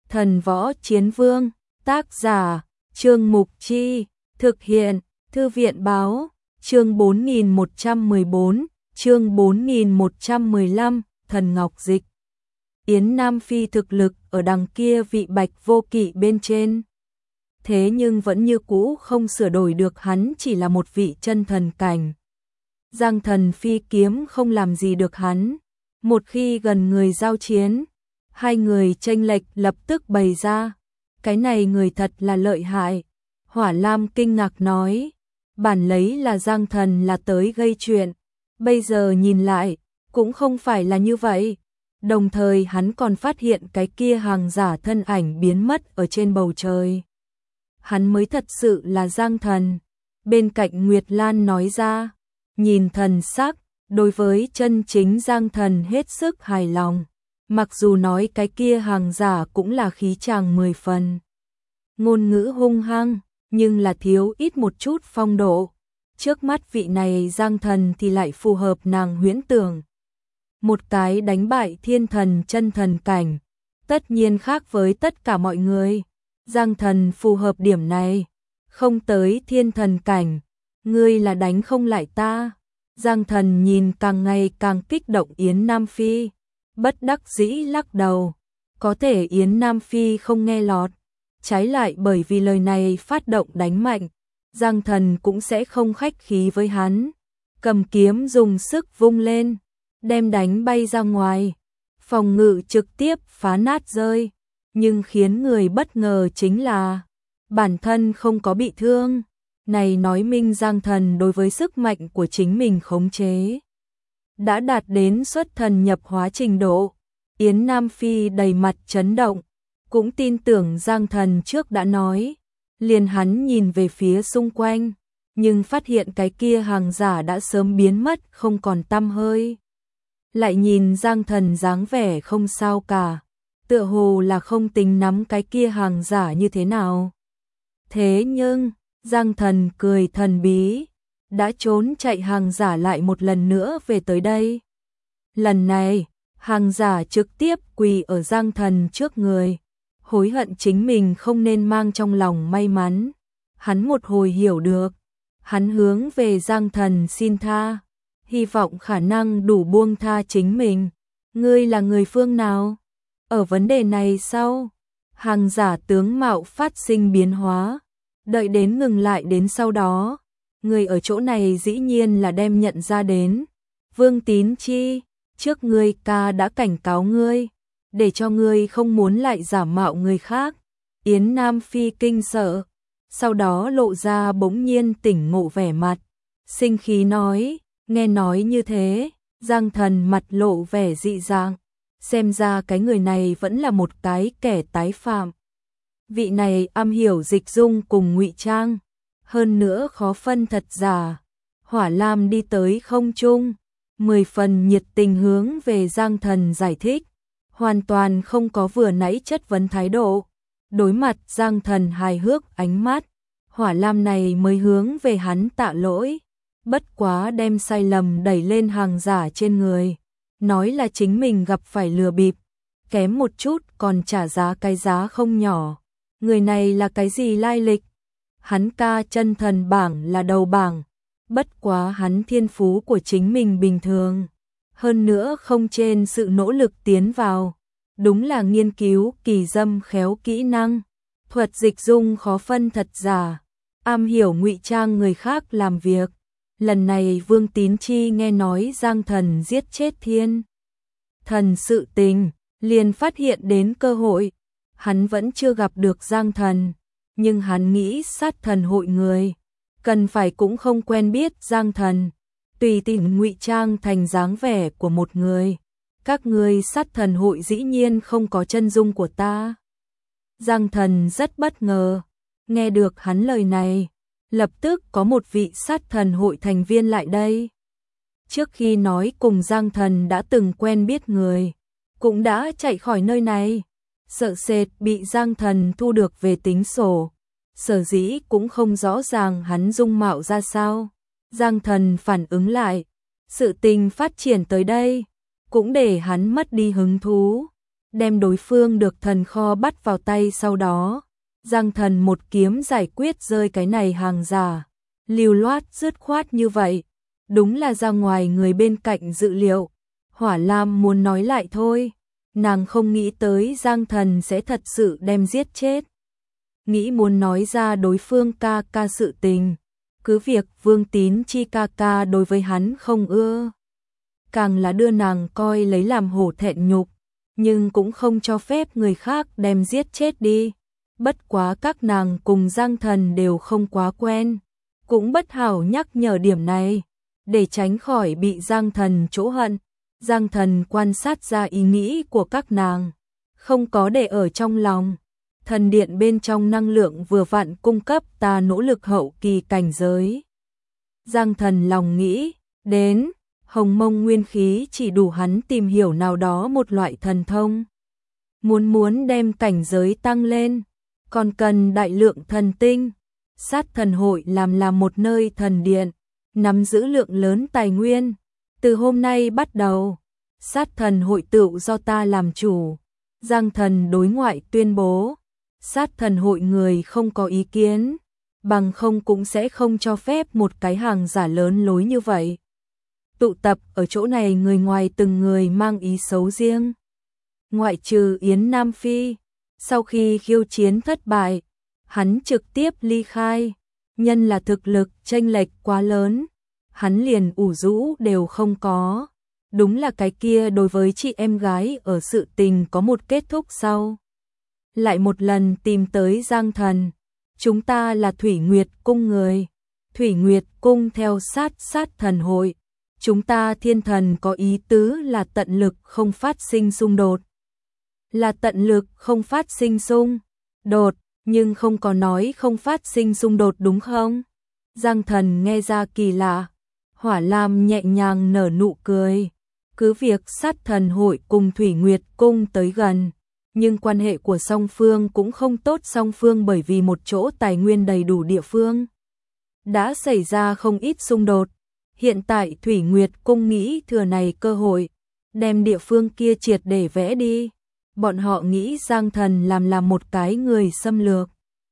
Thần Võ Chiến Vương, tác giả, Trương Mục Chi, thực hiện, Thư viện Báo, chương 4114, chương 4115, Thần Ngọc Dịch. Yến Nam Phi thực lực ở đằng kia vị Bạch Vô Kỵ bên trên. Thế nhưng vẫn như cũ không sửa đổi được hắn chỉ là một vị chân thần cảnh. Giang Thần phi kiếm không làm gì được hắn. Một khi gần người giao chiến, hai người chênh lệch lập tức bày ra. Cái này người thật là lợi hại. Hỏa Lam kinh ngạc nói, bản lấy là Giang Thần là tới gây chuyện. Bây giờ nhìn lại, cũng không phải là như vậy. Đồng thời hắn còn phát hiện cái kia hàng giả thân ảnh biến mất ở trên bầu trời. Hắn mới thật sự là Giang Thần. Bên cạnh Nguyệt Lan nói ra, nhìn thần sắc, đối với chân chính Giang Thần hết sức hài lòng. Mặc dù nói cái kia hàng giả cũng là khí chàng 10 phần. Ngôn ngữ hung hăng, nhưng là thiếu ít một chút phong độ. Trước mắt vị này Giang Thần thì lại phù hợp nàng huyễn tưởng. Một cái đánh bại thiên thần chân thần cảnh, tất nhiên khác với tất cả mọi người. Giang Thần phù hợp điểm này, không tới thiên thần cảnh, ngươi là đánh không lại ta. Giang Thần nhìn càng ngày càng kích động Yến Nam Phi, bất đắc dĩ lắc đầu. Có thể Yến Nam Phi không nghe lọt, trái lại bởi vì lời này phát động đánh mạnh, Giang Thần cũng sẽ không khách khí với hắn. Cầm kiếm dùng sức vung lên, đem đánh bay ra ngoài, phòng ngự trực tiếp phá nát rơi. Nhưng khiến người bất ngờ chính là bản thân không có bị thương. Này nói minh Giang Thần đối với sức mạnh của chính mình khống chế đã đạt đến xuất thần nhập hóa trình độ. Yến Nam Phi đầy mặt chấn động, cũng tin tưởng Giang Thần trước đã nói. Liền hắn nhìn về phía xung quanh, nhưng phát hiện cái kia hàng giả đã sớm biến mất không còn tăm hơi. Lại nhìn Giang Thần dáng vẻ không sao cả, tựa hồ là không tính nắm cái kia hàng giả như thế nào. Thế nhưng, Giang Thần cười thần bí, đã trốn chạy hàng giả lại một lần nữa về tới đây. Lần này, hàng giả trực tiếp quỳ ở Giang Thần trước người, hối hận chính mình không nên mang trong lòng may mắn. Hắn một hồi hiểu được, hắn hướng về Giang Thần xin tha, hy vọng khả năng đủ buông tha chính mình. Ngươi là người phương nào? Ở vấn đề này sau, hàng giả tướng mạo phát sinh biến hóa, đợi đến ngừng lại đến sau đó, người ở chỗ này dĩ nhiên là đem nhận ra đến. Vương Tín Chi, trước ngươi ca đã cảnh cáo ngươi, để cho ngươi không muốn lại giả mạo người khác. Yến Nam Phi kinh sợ, sau đó lộ ra bỗng nhiên tỉnh ngộ vẻ mặt, sinh khí nói, nghe nói như thế, Giang Thần mặt lộ vẻ dị dạng. Xem ra cái người này vẫn là một cái kẻ tái phạm. Vị này am hiểu dịch dung cùng ngụy trang, hơn nữa khó phân thật giả. Hỏa Lam đi tới không trung, 10 phần nhiệt tình hướng về Giang Thần giải thích, hoàn toàn không có vừa nãy chất vấn thái độ. Đối mặt Giang Thần hài hước ánh mắt, Hỏa Lam này mới hướng về hắn tạ lỗi, bất quá đem sai lầm đẩy lên hàng giả trên người. Nói là chính mình gặp phải lừa bịp, kém một chút còn trả giá cái giá không nhỏ. Người này là cái gì lai lịch? Hắn ca chân thần bảng là đầu bảng, bất quá hắn thiên phú của chính mình bình thường. Hơn nữa không trên sự nỗ lực tiến vào, đúng là nghiên cứu kỳ dâm khéo kỹ năng, thuật dịch dung khó phân thật giả, am hiểu ngụy trang người khác làm việc. Lần này Vương Tín Chi nghe nói Giang Thần giết chết thiên thần sự tình, liền phát hiện đến cơ hội. Hắn vẫn chưa gặp được Giang Thần, nhưng hắn nghĩ sát thần hội người, cần phải cũng không quen biết Giang Thần, tùy tiện ngụy trang thành dáng vẻ của một người. Các ngươi sát thần hội dĩ nhiên không có chân dung của ta. Giang Thần rất bất ngờ, nghe được hắn lời này. Lập tức có một vị sát thần hội thành viên lại đây. Trước khi nói cùng Giang Thần đã từng quen biết người, cũng đã chạy khỏi nơi này. Sợ sệt bị Giang Thần thu được về tính sổ. Sở dĩ cũng không rõ ràng hắn dung mạo ra sao. Giang Thần phản ứng lại, sự tình phát triển tới đây, cũng để hắn mất đi hứng thú. đem đối phương được thần kho bắt vào tay, sau đó Giang Thần một kiếm giải quyết rơi cái này hàng giả, lưu loát dứt khoát như vậy, đúng là ra ngoài người bên cạnh dự liệu. Hỏa Lam muốn nói lại thôi, nàng không nghĩ tới Giang Thần sẽ thật sự đem giết chết. Nghĩ muốn nói ra đối phương ca ca sự tình, cứ việc Vương Tín Chi ca ca đối với hắn không ưa, càng là đưa nàng coi lấy làm hổ thẹn nhục, nhưng cũng không cho phép người khác đem giết chết đi. Bất quá các nàng cùng Giang Thần đều không quá quen, cũng bất hảo nhắc nhở điểm này, để tránh khỏi bị Giang Thần chỗ hận. Giang Thần quan sát ra ý nghĩ của các nàng, không có để ở trong lòng. Thần điện bên trong năng lượng vừa vặn cung cấp ta nỗ lực hậu kỳ cảnh giới. Giang Thần lòng nghĩ, đến, hồng mông nguyên khí chỉ đủ hắn tìm hiểu nào đó một loại thần thông. Muốn đem cảnh giới tăng lên, còn cần đại lượng thần tinh. Sát thần hội làm một nơi thần điện, nắm giữ lượng lớn tài nguyên. Từ hôm nay bắt đầu, sát thần hội tựu do ta làm chủ. Giang Thần đối ngoại tuyên bố, sát thần hội người không có ý kiến, bằng không cũng sẽ không cho phép một cái hàng giả lớn lối như vậy. Tụ tập ở chỗ này người ngoài từng người mang ý xấu riêng. Ngoại trừ Yến Nam Phi, sau khi khiêu chiến thất bại, hắn trực tiếp ly khai, nhân là thực lực chênh lệch quá lớn, hắn liền ủ rũ đều không có. Đúng là cái kia đối với chị em gái ở sự tình có một kết thúc sau. Lại một lần tìm tới Giang Thần, chúng ta là Thủy Nguyệt Cung người. Thủy Nguyệt Cung theo sát thần hội, chúng ta thiên thần có ý tứ là tận lực không phát sinh xung đột. Là tận lực không phát sinh xung đột, nhưng không có nói không phát sinh xung đột đúng không? Giang Thần nghe ra kỳ lạ. Hỏa Lam nhẹ nhàng nở nụ cười. Cứ việc sát thần hội cùng Thủy Nguyệt Cung tới gần, nhưng quan hệ của song phương cũng không tốt. Song phương bởi vì một chỗ tài nguyên đầy đủ địa phương đã xảy ra không ít xung đột. Hiện tại Thủy Nguyệt Cung nghĩ thừa này cơ hội, đem địa phương kia triệt để vẽ đi. Bọn họ nghĩ Giang Thần làm một cái người xâm lược,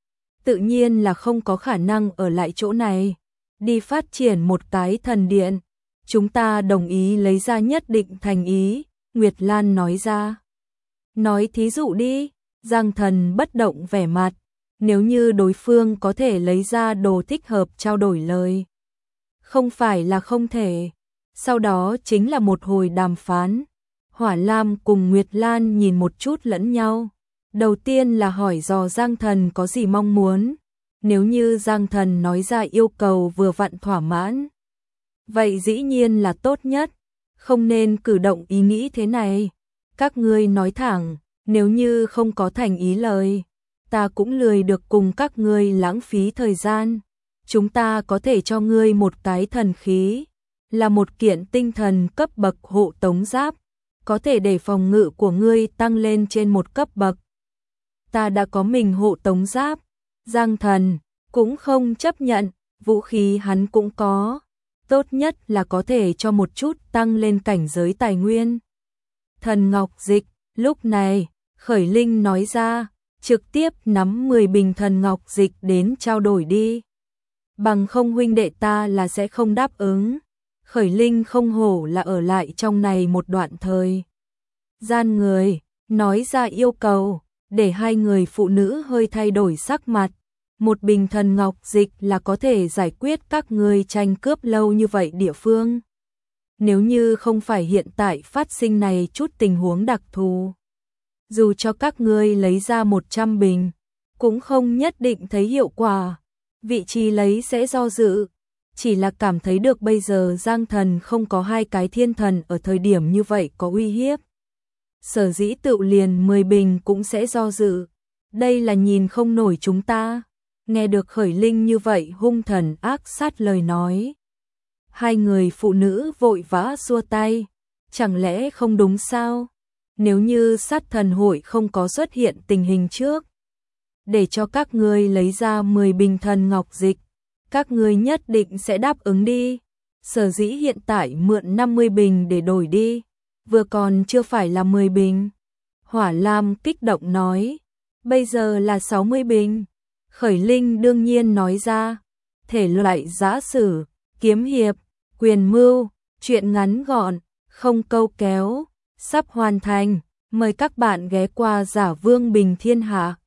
tự nhiên là không có khả năng ở lại chỗ này, đi phát triển một cái thần điện. Chúng ta đồng ý lấy ra nhất định thành ý, Nguyệt Lan nói ra. Nói thí dụ đi, Giang Thần bất động vẻ mặt, nếu như đối phương có thể lấy ra đồ thích hợp trao đổi lời. Không phải là không thể, sau đó chính là một hồi đàm phán. Hỏa Lam cùng Nguyệt Lan nhìn một chút lẫn nhau. Đầu tiên là hỏi dò Giang Thần có gì mong muốn. Nếu như Giang Thần nói ra yêu cầu vừa vặn thỏa mãn, vậy dĩ nhiên là tốt nhất, không nên cử động ý nghĩ thế này. Các ngươi nói thẳng, nếu như không có thành ý lời, ta cũng lười được cùng các ngươi lãng phí thời gian. Chúng ta có thể cho ngươi một cái thần khí, là một kiện tinh thần cấp bậc hộ tống giáp, có thể để phòng ngự của ngươi tăng lên trên một cấp bậc. Ta đã có mình hộ tống giáp. Giang Thần cũng không chấp nhận, vũ khí hắn cũng có, tốt nhất là có thể cho một chút tăng lên cảnh giới tài nguyên. Thần ngọc dịch, lúc này, Khởi Linh nói ra, trực tiếp nắm 10 bình thần ngọc dịch đến trao đổi đi. Bằng không huynh đệ ta là sẽ không đáp ứng. Khởi Linh không hổ là ở lại trong này một đoạn thời gian người, nói ra yêu cầu, để hai người phụ nữ hơi thay đổi sắc mặt. Một bình thần ngọc dịch là có thể giải quyết các ngươi tranh cướp lâu như vậy địa phương. Nếu như không phải hiện tại phát sinh này chút tình huống đặc thù, dù cho các ngươi lấy ra 100 bình, cũng không nhất định thấy hiệu quả. Vị trí lấy sẽ do dự, chỉ là cảm thấy được bây giờ Giang Thần không có hai cái thiên thần ở thời điểm như vậy có uy hiếp. Sở dĩ tự liền 10 bình cũng sẽ do dự. Đây là nhìn không nổi chúng ta. Nghe được Khởi Linh như vậy hung thần ác sát lời nói, hai người phụ nữ vội vã xua tay. Chẳng lẽ không đúng sao? Nếu như sát thần hội không có xuất hiện tình hình trước, để cho các ngươi lấy ra 10 bình thần ngọc dịch, các ngươi nhất định sẽ đáp ứng đi. Sở dĩ hiện tại mượn 50 bình để đổi đi, vừa còn chưa phải là 10 bình. Hỏa Lam kích động nói, bây giờ là 60 bình. Khởi Linh đương nhiên nói ra, thể loại giã sử, kiếm hiệp, quyền mưu, truyện ngắn gọn, không câu kéo, sắp hoàn thành, mời các bạn ghé qua Giả Vương Bình Thiên Hạ.